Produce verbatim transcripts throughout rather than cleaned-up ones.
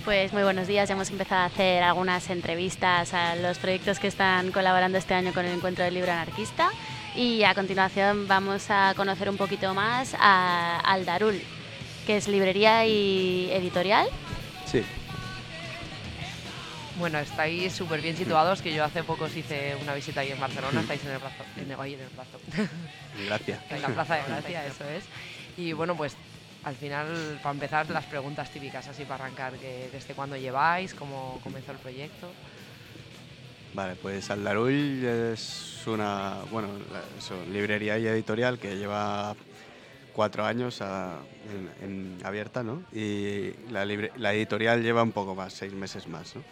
Pues muy buenos días, ya hemos empezado a hacer algunas entrevistas a los proyectos que están colaborando este año con el Encuentro del Libro Anarquista y a continuación vamos a conocer un poquito más a Aldarul, que es librería y editorial. Sí. Bueno, estáis súper bien situados, que yo hace poco os hice una visita ahí en Barcelona, estáis en el plazo, en el, ahí en el plazo. Gracias. En la Plaza de Gracia, eso es. Y bueno, pues al final, para empezar, las preguntas típicas así para arrancar, que ¿desde cuándo lleváis? ¿Cómo comenzó el proyecto? Vale, pues Aldarul es una, bueno, la, eso, librería y editorial que lleva cuatro años a, en, en abierta, ¿no? Y la, libre, la editorial lleva un poco más, seis meses más, ¿no?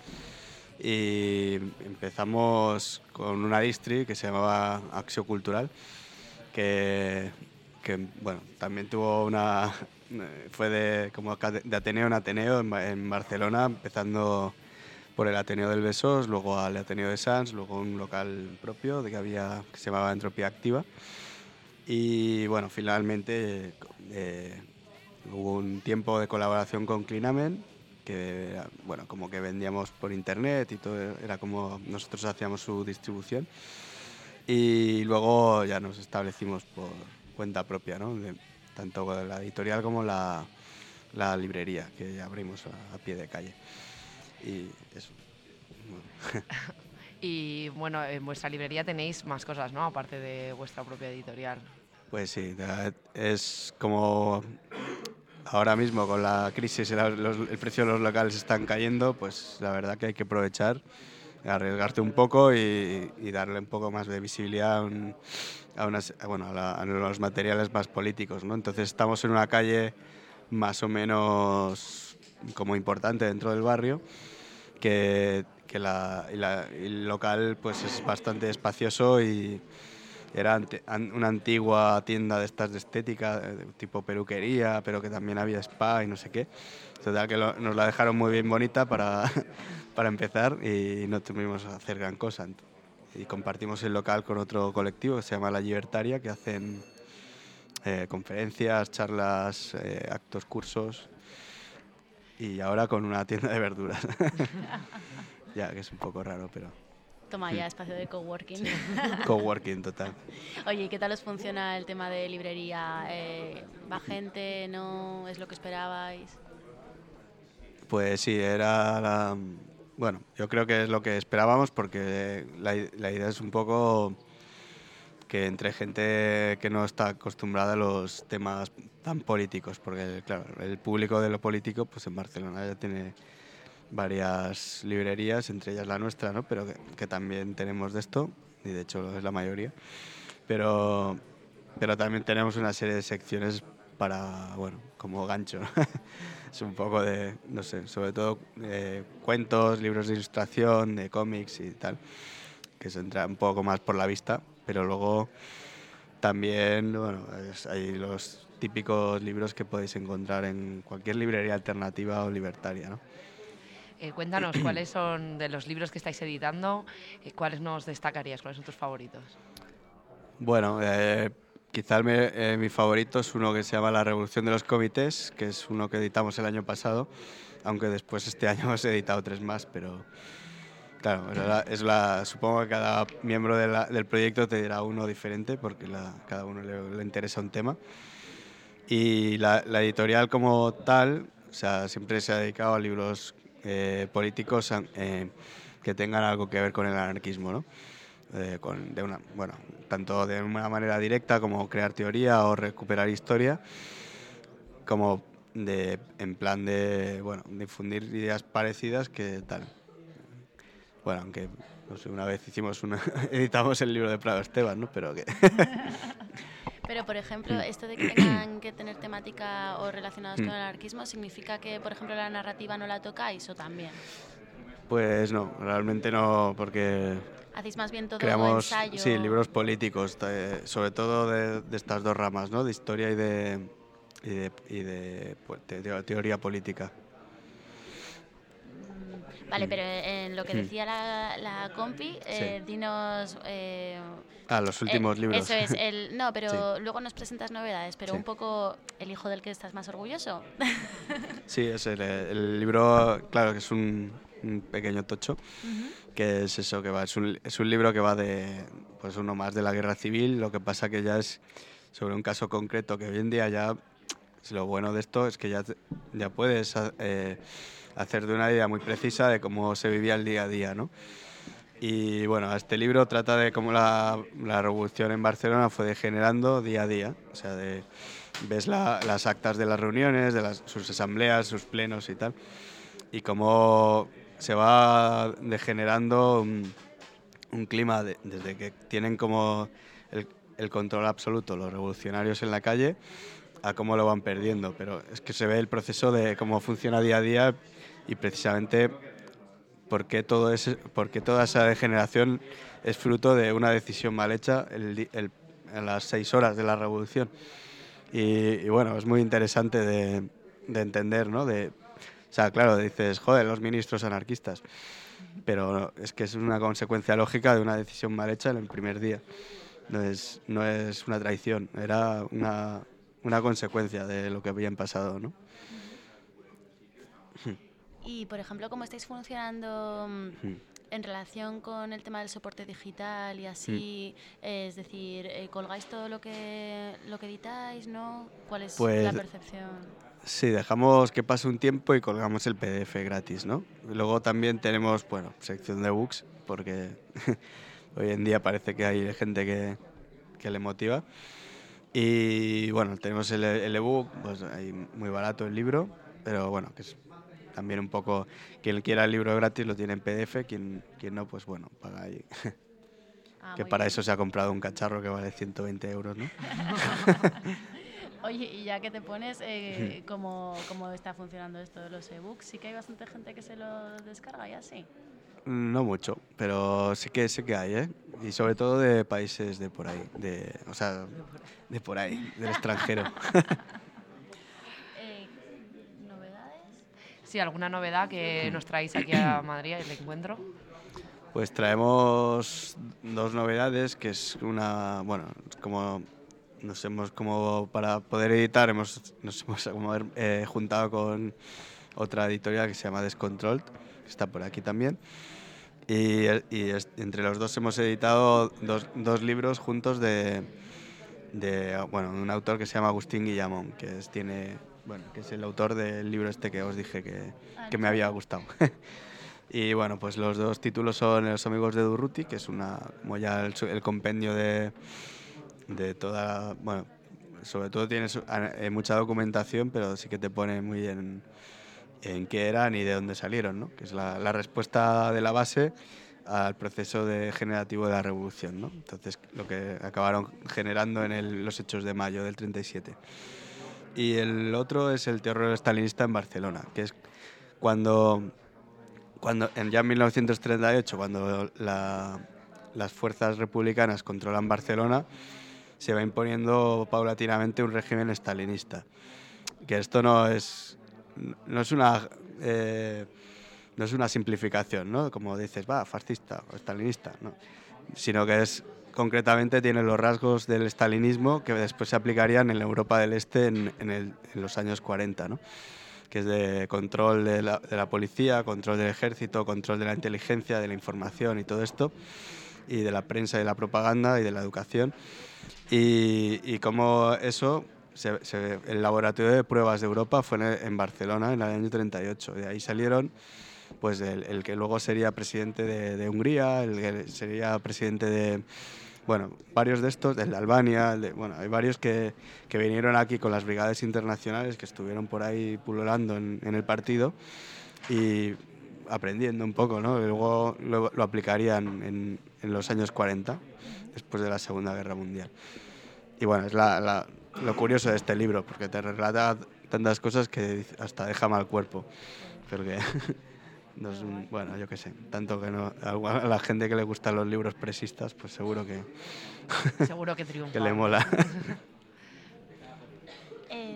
Y empezamos con una distri que se llamaba Acció Cultural, que, que bueno, también tuvo una, fue de, como de Ateneo en Ateneo en, en Barcelona, empezando por el Ateneo del Besós, luego al Ateneo de Sants, luego un local propio de que había que se llamaba Entropía Activa. Y bueno, finalmente eh, hubo un tiempo de colaboración con Clinamen, que bueno, como que vendíamos por internet y todo, era como nosotros hacíamos su distribución. Y luego ya nos establecimos por cuenta propia, ¿no? De, tanto la editorial como la, la librería, que abrimos a, a pie de calle. Y eso. Bueno. Y bueno, en vuestra librería tenéis más cosas, ¿no? Aparte de vuestra propia editorial. Pues sí, es como ahora mismo con la crisis el, el precio de los locales están cayendo, pues la verdad que hay que aprovechar, arriesgarte un poco y, y darle un poco más de visibilidad a, un, a, unas, bueno, a, la, a los materiales más políticos, ¿no? Entonces estamos en una calle más o menos como importante dentro del barrio, que, que la, y la, el local pues es bastante espacioso y era ante, an, una antigua tienda de estas de estética, de tipo peluquería, pero que también había spa y no sé qué. Total que lo, nos la dejaron muy bien bonita para, para empezar y no tuvimos que hacer gran cosa. Y compartimos el local con otro colectivo que se llama La Libertaria, que hacen eh, conferencias, charlas, eh, actos, cursos. Y ahora con una tienda de verduras. Ya, que es un poco raro, pero... Toma ya, espacio de coworking. Sí. Coworking, total. Oye, ¿y qué tal os funciona el tema de librería? Eh, ¿Va gente? ¿No es lo que esperabais? Pues sí, era la... Bueno, yo creo que es lo que esperábamos porque la, la idea es un poco que entre gente que no está acostumbrada a los temas tan políticos, porque claro, el público de lo político pues en Barcelona ya tiene varias librerías, entre ellas la nuestra, ¿no? Pero que, que también tenemos de esto, y de hecho es la mayoría, pero, pero también tenemos una serie de secciones para, bueno, como gancho, ¿no? Es un poco de, no sé, sobre todo eh, cuentos, libros de ilustración, de cómics y tal, que se entra un poco más por la vista, pero luego también, bueno, es, hay los típicos libros que podéis encontrar en cualquier librería alternativa o libertaria, ¿no? Eh, cuéntanos, ¿cuáles son de los libros que estáis editando? Eh, ¿Cuáles nos destacarías? ¿Cuáles son tus favoritos? Bueno, eh, quizá me, eh, mi favorito es uno que se llama La Revolución de los Comités, que es uno que editamos el año pasado, aunque después este año hemos editado tres más, pero claro, es la, es la, supongo que cada miembro de la, del proyecto te dirá uno diferente, porque la, cada uno le, le interesa un tema. Y la, la editorial como tal, o sea, siempre se ha dedicado a libros eh, políticos eh, que tengan algo que ver con el anarquismo, ¿no? Eh, con, de una, bueno, tanto de una manera directa como crear teoría o recuperar historia, como de, en plan de, bueno, difundir ideas parecidas que tal. Bueno, aunque no sé, una vez hicimos una, editamos el libro de Prado Esteban, ¿no? Pero que... Pero, por ejemplo, esto de que tengan que tener temática o relacionados con el anarquismo, ¿significa que, por ejemplo, la narrativa no la tocáis o también? Pues no, realmente no, porque... ¿Hacéis más bien todo creamos, ensayo? sí, libros políticos, eh, sobre todo de, de estas dos ramas, ¿no? De historia y de, y de, y de, pues, de, de teoría política. Vale, Mm. pero en lo que Mm. decía la, la compi, eh, dinos... eh, Ah, los últimos eh, libros. Eso es, el, no, pero Sí. luego nos presentas novedades, pero Sí. un poco el hijo del que estás más orgulloso. Sí, es el, el libro, claro que es un, un pequeño tocho, que es eso, que va, es un, es un libro que va de, pues uno más de la guerra civil, lo que pasa que ya es sobre un caso concreto que hoy en día ya, lo bueno de esto es que ya, te- ya puedes eh, hacer de una idea muy precisa de cómo se vivía el día a día, ¿no? Y bueno, este libro trata de cómo la, la revolución en Barcelona fue degenerando día a día. O sea, de, ves la- las actas de las reuniones, de las, sus asambleas, sus plenos y tal, y cómo se va degenerando un, un clima de- desde que tienen como el, el control absoluto los revolucionarios en la calle a cómo lo van perdiendo. Pero es que se ve el proceso de cómo funciona día a día y precisamente por qué, todo ese, por qué toda esa degeneración es fruto de una decisión mal hecha el, di- el- a las seis horas de la revolución. Y, y bueno, es muy interesante de, de entender, ¿no? De, o sea, claro, dices, joder, los ministros anarquistas, pero es que es una consecuencia lógica de una decisión mal hecha en el primer día. No es, no es una traición, era una, una consecuencia de lo que habían pasado, ¿no? Y, por ejemplo, ¿cómo estáis funcionando mm, en relación con el tema del soporte digital y así? Es decir, eh, ¿colgáis todo lo que, lo que editáis, no? ¿Cuál es la Pues percepción? sí, dejamos que pase un tiempo y colgamos el P D F gratis, ¿no? Luego también tenemos, bueno, sección de books, porque hoy en día parece que hay gente que, que le motiva. Y bueno, tenemos el, el ebook, pues ahí muy barato el libro, pero bueno, que es también un poco, quien quiera el libro gratis lo tiene en P D F, quien, quien no, pues bueno, paga ahí. Ah, Que muy para bien. eso se ha comprado un cacharro que vale ciento veinte euros, ¿no? Oye, y ya que te pones, eh, ¿cómo, ¿cómo está funcionando esto de los ebooks? Sí que hay bastante gente que se lo descarga y así. No mucho, pero sí que sí que hay, ¿eh? Y sobre todo de países de por ahí, de, o sea, de por ahí, del extranjero. Eh, ¿Novedades? Sí, ¿alguna novedad que nos traéis aquí a Madrid, el encuentro? Pues traemos dos novedades, que es una, bueno, es como nos hemos como para poder editar hemos nos hemos como, eh, juntado con otra editorial que se llama Descontrolled, que está por aquí también. Y, y es- entre los dos hemos editado dos, dos libros juntos de, de bueno, un autor que se llama Agustín Guillamón, que es, tiene, bueno, que es el autor del libro este que os dije que, Ah, que no me había sabía. gustado. Y bueno, pues los dos títulos son Los amigos de Durruti, que es una, como ya el, su- el compendio de, de toda, bueno, sobre todo tiene su- a- eh, mucha documentación, pero sí que te pone muy en, en qué eran y de dónde salieron, ¿no? Que es la, la respuesta de la base al proceso de generativo de la revolución, ¿no? Entonces, lo que acabaron generando en el- los hechos de mayo del treinta y siete. Y el otro es el terror estalinista en Barcelona, que es cuando, cuando en ya en mil novecientos treinta y ocho, cuando la- las fuerzas republicanas controlan Barcelona, se va imponiendo paulatinamente un régimen estalinista. Que esto no es, no es una... eh, no es una simplificación, ¿no? Como dices, va, fascista o estalinista, ¿no? Sino que es, concretamente, tiene los rasgos del estalinismo que después se aplicarían en la Europa del Este en, en, el, en los años cuarenta, ¿no? Que es de control de la, de la policía, control del ejército, control de la inteligencia, de la información y todo esto, y de la prensa y de la propaganda y de la educación. Y, y como eso, se, se, el laboratorio de pruebas de Europa fue en, en Barcelona en el año treinta y ocho. De ahí salieron pues el, el que luego sería presidente de, de Hungría, el que sería presidente de, bueno, varios de estos, el de Albania, el de, bueno, hay varios que, que vinieron aquí con las brigadas internacionales, que estuvieron por ahí pululando en, en el partido y aprendiendo un poco, ¿no? Y luego lo, lo aplicarían en, en los años cuarenta, después de la Segunda Guerra Mundial. Y bueno, es la, la, lo curioso de este libro, porque te relata tantas cosas que hasta deja mal cuerpo. Porque no es un, bueno, yo qué sé, tanto que no, a la gente que le gustan los libros presistas, pues seguro que, Seguro que triunfa. que le mola. Eh, bueno,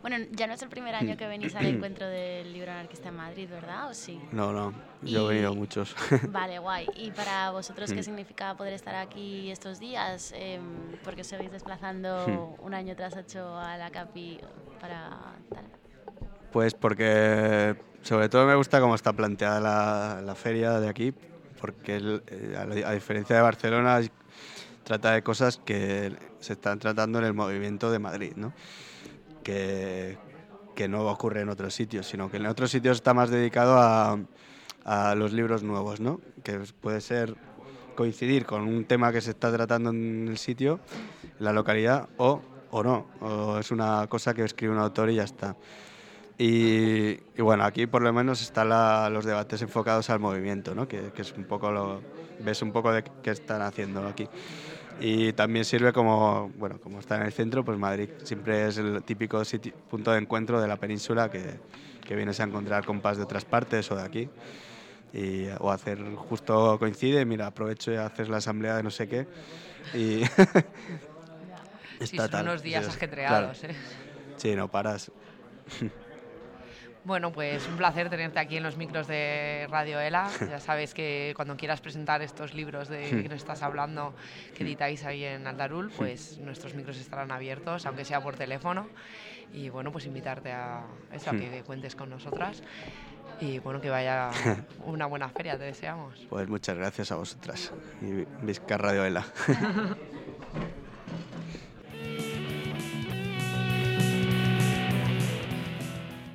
Bueno, ya no es el primer año que venís al encuentro del libro anarquista en Madrid, ¿verdad? ¿O sí? No, no, yo he Y- venido muchos. Vale, guay. ¿Y para vosotros qué Mm. significa poder estar aquí estos días? Eh, porque os seguís desplazando un año tras ocho a la Capi para tal. Pues porque sobre todo me gusta cómo está planteada la, la feria de aquí, porque el- eh, a, la- a diferencia de Barcelona es- trata de cosas que se están tratando en el movimiento de Madrid, ¿no? Que, que no ocurre en otros sitios, sino que en otros sitios está más dedicado a, a los libros nuevos, ¿no? Que puede ser coincidir con un tema que se está tratando en el sitio, en la localidad, o, o no, o es una cosa que escribe un autor y ya está. Y, y bueno, aquí por lo menos están la- los debates enfocados al movimiento, ¿no? Que, que es un poco lo ves un poco de qué están haciendo aquí. Y también sirve como, bueno, como está en el centro, pues Madrid siempre es el típico sitio, punto de encuentro de la península que, que vienes a encontrar compas de otras partes o de aquí. Y, o hacer, justo coincide, mira, aprovecho y haces la asamblea de no sé qué. Y Sí, son tal. unos días Sí, es- ajetreados, claro. ¿eh? Sí, no paras. Bueno, pues un placer tenerte aquí en los micros de Radio Ela. Ya sabes que cuando quieras presentar estos libros de que nos estás hablando, que editáis ahí en Aldarul, pues nuestros micros estarán abiertos, aunque sea por teléfono. Y bueno, pues invitarte a eso, a que cuentes con nosotras. Y bueno, que vaya una buena feria, te deseamos. Pues muchas gracias a vosotras. Y Vizca Radio Ela.